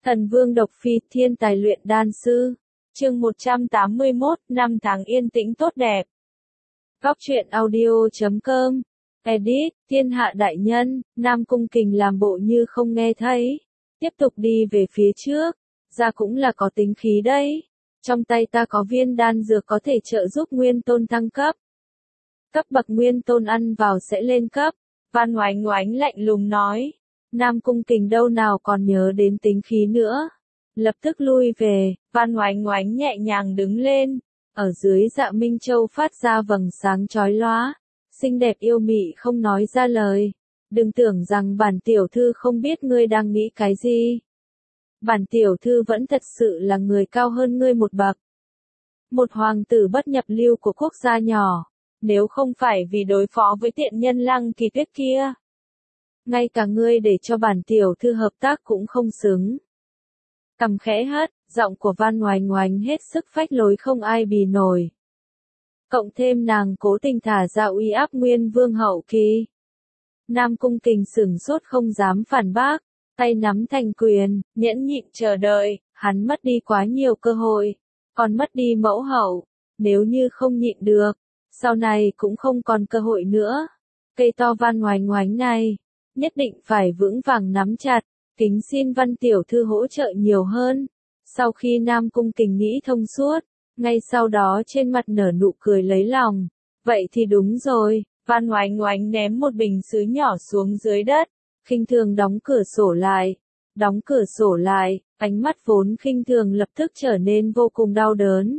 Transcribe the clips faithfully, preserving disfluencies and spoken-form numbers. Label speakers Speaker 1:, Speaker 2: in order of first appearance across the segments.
Speaker 1: Thần Vương Độc Phi, thiên tài luyện đan sư. Chương một trăm tám mươi mốt, năm tháng yên tĩnh tốt đẹp. Góc truyện audio chấm com. Edit, thiên hạ đại nhân, Nam Cung Kình làm bộ như không nghe thấy. Tiếp tục đi về phía trước. Ra cũng là có tính khí đấy. Trong tay ta có viên đan dược có thể trợ giúp Nguyên Tôn thăng cấp. Cấp bậc Nguyên Tôn ăn vào sẽ lên cấp. Văn Oánh Oánh lạnh lùng nói. Nam Cung Kình đâu nào còn nhớ đến tính khí nữa. Lập tức lui về, Văn Oánh Oánh nhẹ nhàng đứng lên. Ở dưới Dạ Minh Châu phát ra vầng sáng chói lóa. Xinh đẹp yêu mị không nói ra lời. Đừng tưởng rằng bản tiểu thư không biết ngươi đang nghĩ cái gì. Bản tiểu thư vẫn thật sự là người cao hơn ngươi một bậc. Một hoàng tử bất nhập lưu của quốc gia nhỏ. Nếu không phải vì đối phó với tiện nhân Lăng Kỳ Tuyết kia. Ngay cả ngươi để cho bản tiểu thư hợp tác cũng không xứng. Cằm khẽ hất, giọng của Văn Oánh Oánh hết sức phách lối không ai bì nổi. Cộng thêm nàng cố tình thả ra uy áp Nguyên Vương hậu kỳ. Nam Cung Kình sửng sốt không dám phản bác, tay nắm thành quyền, nhẫn nhịn chờ đợi, hắn mất đi quá nhiều cơ hội, còn mất đi mẫu hậu, nếu như không nhịn được, sau này cũng không còn cơ hội nữa. Cây to Văn Oánh Oánh này, nhất định phải vững vàng nắm chặt, kính xin Văn tiểu thư hỗ trợ nhiều hơn. Sau khi Nam Cung Kình nghĩ thông suốt, ngay sau đó trên mặt nở nụ cười lấy lòng. Vậy thì đúng rồi, Văn Oánh Oánh ném một bình sứ nhỏ xuống dưới đất, khinh thường đóng cửa sổ lại. Đóng cửa sổ lại, ánh mắt vốn khinh thường lập tức trở nên vô cùng đau đớn.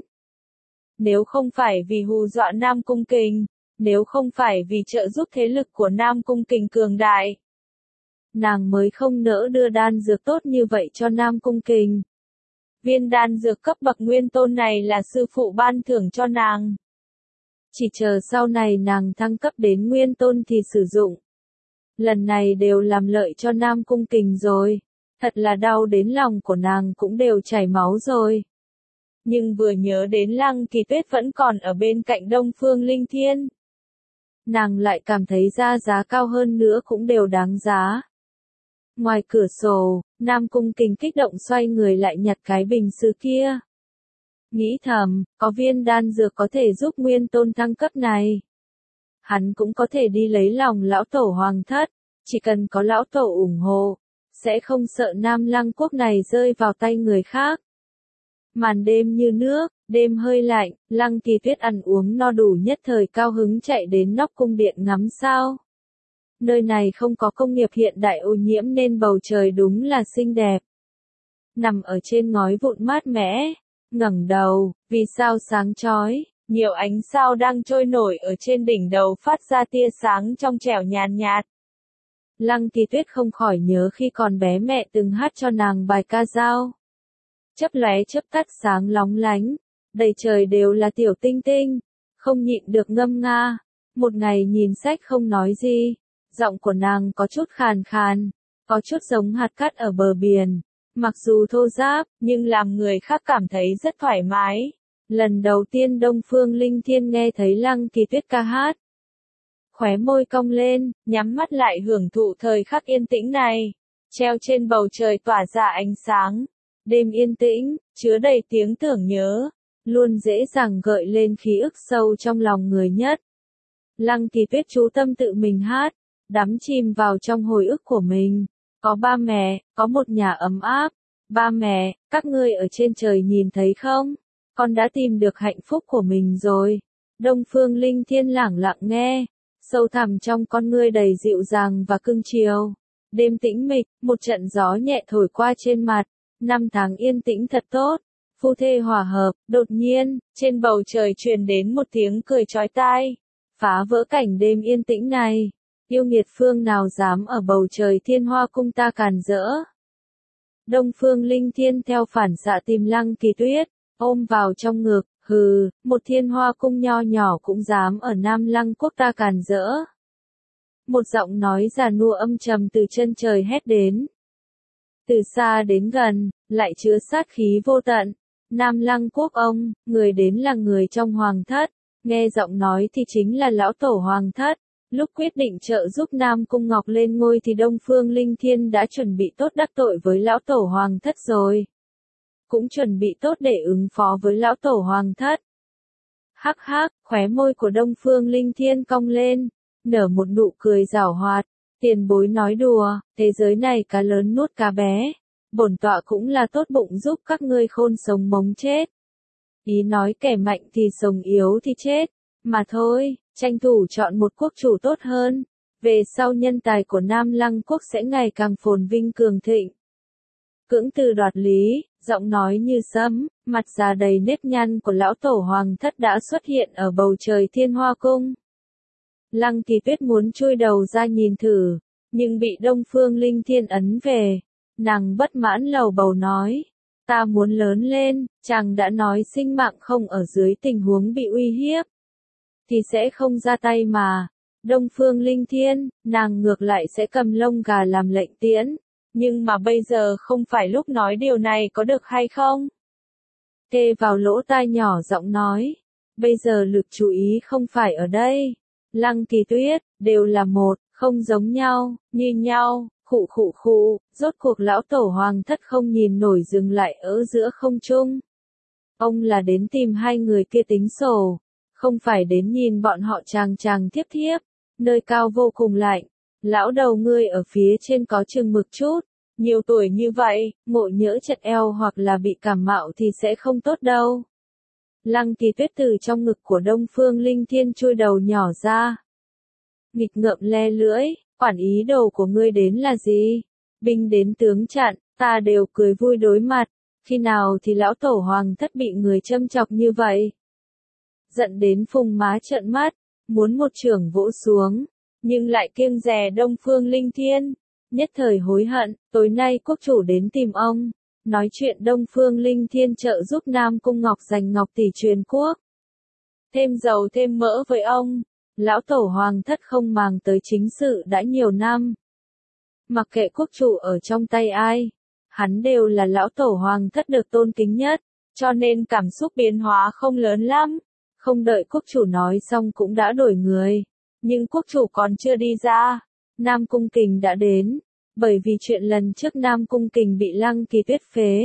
Speaker 1: Nếu không phải vì hù dọa Nam Cung Kình, nếu không phải vì trợ giúp thế lực của Nam Cung Kình cường đại, nàng mới không nỡ đưa đan dược tốt như vậy cho Nam Cung Kình. Viên đan dược cấp bậc Nguyên Tôn này là sư phụ ban thưởng cho nàng. Chỉ chờ sau này nàng thăng cấp đến Nguyên Tôn thì sử dụng. Lần này đều làm lợi cho Nam Cung Kình rồi. Thật là đau đến lòng của nàng cũng đều chảy máu rồi. Nhưng vừa nhớ đến Lăng Kỳ Tuyết vẫn còn ở bên cạnh Đông Phương Linh Thiên. Nàng lại cảm thấy ra giá cao hơn nữa cũng đều đáng giá. Ngoài cửa sổ, Nam Cung Kình kích động xoay người lại nhặt cái bình sứ kia. Nghĩ thầm, có viên đan dược có thể giúp Nguyên Tôn thăng cấp này. Hắn cũng có thể đi lấy lòng lão tổ hoàng thất, chỉ cần có lão tổ ủng hộ, sẽ không sợ Nam Lăng quốc này rơi vào tay người khác. Màn đêm như nước, đêm hơi lạnh, Lăng Kỳ Tuyết ăn uống no đủ nhất thời cao hứng chạy đến nóc cung điện ngắm sao. Nơi này không có công nghiệp hiện đại ô nhiễm nên bầu trời đúng là xinh đẹp. Nằm ở trên ngói vụn mát mẻ, ngẩng đầu, vì sao sáng chói, nhiều ánh sao đang trôi nổi ở trên đỉnh đầu phát ra tia sáng trong trẻo nhàn nhạt. Lăng Kỳ Tuyết không khỏi nhớ khi còn bé mẹ từng hát cho nàng bài ca dao. Chớp lóe chớp tắt sáng lóng lánh, đầy trời đều là tiểu tinh tinh, không nhịn được ngâm nga. Một ngày nhìn sách không nói gì. Giọng của nàng có chút khàn khàn, có chút giống hạt cát ở bờ biển. Mặc dù thô ráp, nhưng làm người khác cảm thấy rất thoải mái. Lần đầu tiên Đông Phương Linh Thiên nghe thấy Lăng Kỳ Tuyết ca hát. Khóe môi cong lên, nhắm mắt lại hưởng thụ thời khắc yên tĩnh này. Treo trên bầu trời tỏa ra ánh sáng. Đêm yên tĩnh, chứa đầy tiếng tưởng nhớ. Luôn dễ dàng gợi lên ký ức sâu trong lòng người nhất. Lăng Kỳ Tuyết chú tâm tự mình hát. Đắm chìm vào trong hồi ức của mình. Có ba mẹ, có một nhà ấm áp. Ba mẹ, các ngươi ở trên trời nhìn thấy không? Con đã tìm được hạnh phúc của mình rồi. Đông Phương Linh Thiên lẳng lặng nghe. Sâu thẳm trong con ngươi đầy dịu dàng và cưng chiều. Đêm tĩnh mịch, một trận gió nhẹ thổi qua trên mặt. Năm tháng yên tĩnh thật tốt. Phu thê hòa hợp, đột nhiên, trên bầu trời truyền đến một tiếng cười chói tai. Phá vỡ cảnh đêm yên tĩnh này. Yêu nghiệt phương nào dám ở bầu trời Thiên Hoa cung ta càn rỡ. Đông Phương Linh Thiên theo phản xạ tìm Lăng Kỳ Tuyết, ôm vào trong ngực, hừ, một Thiên Hoa cung nho nhỏ cũng dám ở Nam Lăng quốc ta càn rỡ. Một giọng nói già nua âm trầm từ chân trời hét đến. Từ xa đến gần, lại chứa sát khí vô tận. Nam Lăng quốc ông, người đến là người trong hoàng thất, nghe giọng nói thì chính là lão tổ hoàng thất. Lúc quyết định trợ giúp Nam Cung Ngọc lên ngôi thì Đông Phương Linh Thiên đã chuẩn bị tốt đắc tội với lão tổ hoàng thất rồi. Cũng chuẩn bị tốt để ứng phó với lão tổ hoàng thất. Hắc hắc, khóe môi của Đông Phương Linh Thiên cong lên, nở một nụ cười giảo hoạt. Tiền bối nói đùa, thế giới này cá lớn nuốt cá bé. Bổn tọa cũng là tốt bụng giúp các ngươi khôn sống mống chết. Ý nói kẻ mạnh thì sống yếu thì chết. Mà thôi, tranh thủ chọn một quốc chủ tốt hơn. Về sau nhân tài của Nam Lăng quốc sẽ ngày càng phồn vinh cường thịnh. Cưỡng từ đoạt lý, giọng nói như sấm, mặt già đầy nếp nhăn của lão tổ hoàng thất đã xuất hiện ở bầu trời Thiên Hoa Cung. Lăng Kỳ Tuyết muốn chui đầu ra nhìn thử, nhưng bị Đông Phương Linh Thiên ấn về. Nàng bất mãn lầu bầu nói, ta muốn lớn lên, chàng đã nói sinh mạng không ở dưới tình huống bị uy hiếp, thì sẽ không ra tay mà. Đông Phương Linh Thiên, nàng ngược lại sẽ cầm lông gà làm lệnh tiễn, nhưng mà bây giờ không phải lúc nói điều này có được hay không? Kê vào lỗ tai nhỏ giọng nói, bây giờ lực chú ý không phải ở đây. Lăng Kỳ Tuyết, đều là một, không giống nhau, như nhau, khụ khụ khụ, rốt cuộc lão tổ hoàng thất không nhìn nổi dừng lại ở giữa không trung. Ông là đến tìm hai người kia tính sổ, không phải đến nhìn bọn họ chàng chàng thiếp thiếp, nơi cao vô cùng lạnh. Lão đầu ngươi ở phía trên có chừng mực chút, nhiều tuổi như vậy, ngộ nhỡ chật eo hoặc là bị cảm mạo thì sẽ không tốt đâu. Lăng Kỳ Tuyết từ trong ngực của Đông Phương Linh Thiên chui đầu nhỏ ra. Nghịch ngợm le lưỡi, quản ý đồ của ngươi đến là gì? Binh đến tướng chặn, ta đều cười vui đối mặt, khi nào thì lão tổ hoàng thất bị người châm chọc như vậy? Giận đến phùng má trợn mắt, muốn một chưởng vỗ xuống, nhưng lại kiêng dè Đông Phương Linh Thiên, nhất thời hối hận, tối nay quốc chủ đến tìm ông. Nói chuyện Đông Phương Linh Thiên trợ giúp Nam Cung Ngọc giành ngọc tỷ truyền quốc. Thêm dầu thêm mỡ với ông, lão tổ hoàng thất không màng tới chính sự đã nhiều năm. Mặc kệ quốc chủ ở trong tay ai, hắn đều là lão tổ hoàng thất được tôn kính nhất, cho nên cảm xúc biến hóa không lớn lắm. Không đợi quốc chủ nói xong cũng đã đổi người, nhưng quốc chủ còn chưa đi ra, Nam Cung Kình đã đến. Bởi vì chuyện lần trước Nam Cung Kình bị Lăng Kỳ Tuyết phế.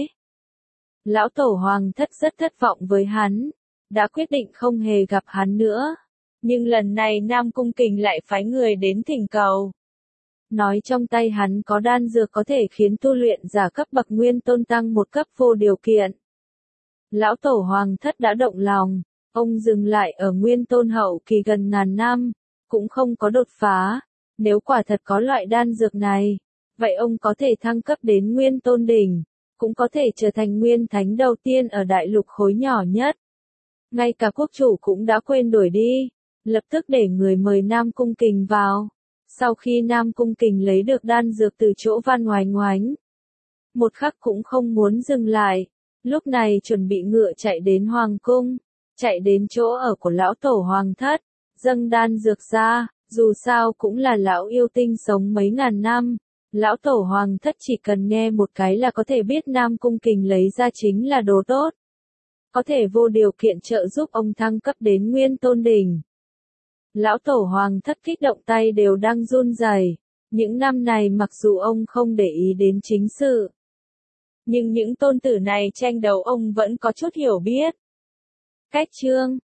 Speaker 1: Lão tổ hoàng thất rất thất vọng với hắn, đã quyết định không hề gặp hắn nữa. Nhưng lần này Nam Cung Kình lại phái người đến thỉnh cầu. Nói trong tay hắn có đan dược có thể khiến tu luyện giả cấp bậc nguyên tôn tăng một cấp vô điều kiện. Lão tổ hoàng thất đã động lòng, ông dừng lại ở nguyên tôn hậu kỳ gần ngàn năm, cũng không có đột phá. Nếu quả thật có loại đan dược này, vậy ông có thể thăng cấp đến nguyên tôn đỉnh, cũng có thể trở thành nguyên thánh đầu tiên ở đại lục khối nhỏ nhất. Ngay cả quốc chủ cũng đã quên đuổi đi, lập tức để người mời Nam Cung Kình vào. Sau khi Nam Cung Kình lấy được đan dược từ chỗ Văn Oánh Oánh, một khắc cũng không muốn dừng lại, lúc này chuẩn bị ngựa chạy đến Hoàng Cung, chạy đến chỗ ở của lão tổ hoàng thất, dâng đan dược ra, dù sao cũng là lão yêu tinh sống mấy ngàn năm. Lão tổ hoàng thất chỉ cần nghe một cái là có thể biết Nam Cung Kình lấy ra chính là đồ tốt. Có thể vô điều kiện trợ giúp ông thăng cấp đến nguyên tôn đỉnh. Lão tổ hoàng thất kích động tay đều đang run rẩy. Những năm này mặc dù ông không để ý đến chính sự, nhưng những tôn tử này tranh đấu ông vẫn có chút hiểu biết. Cách chương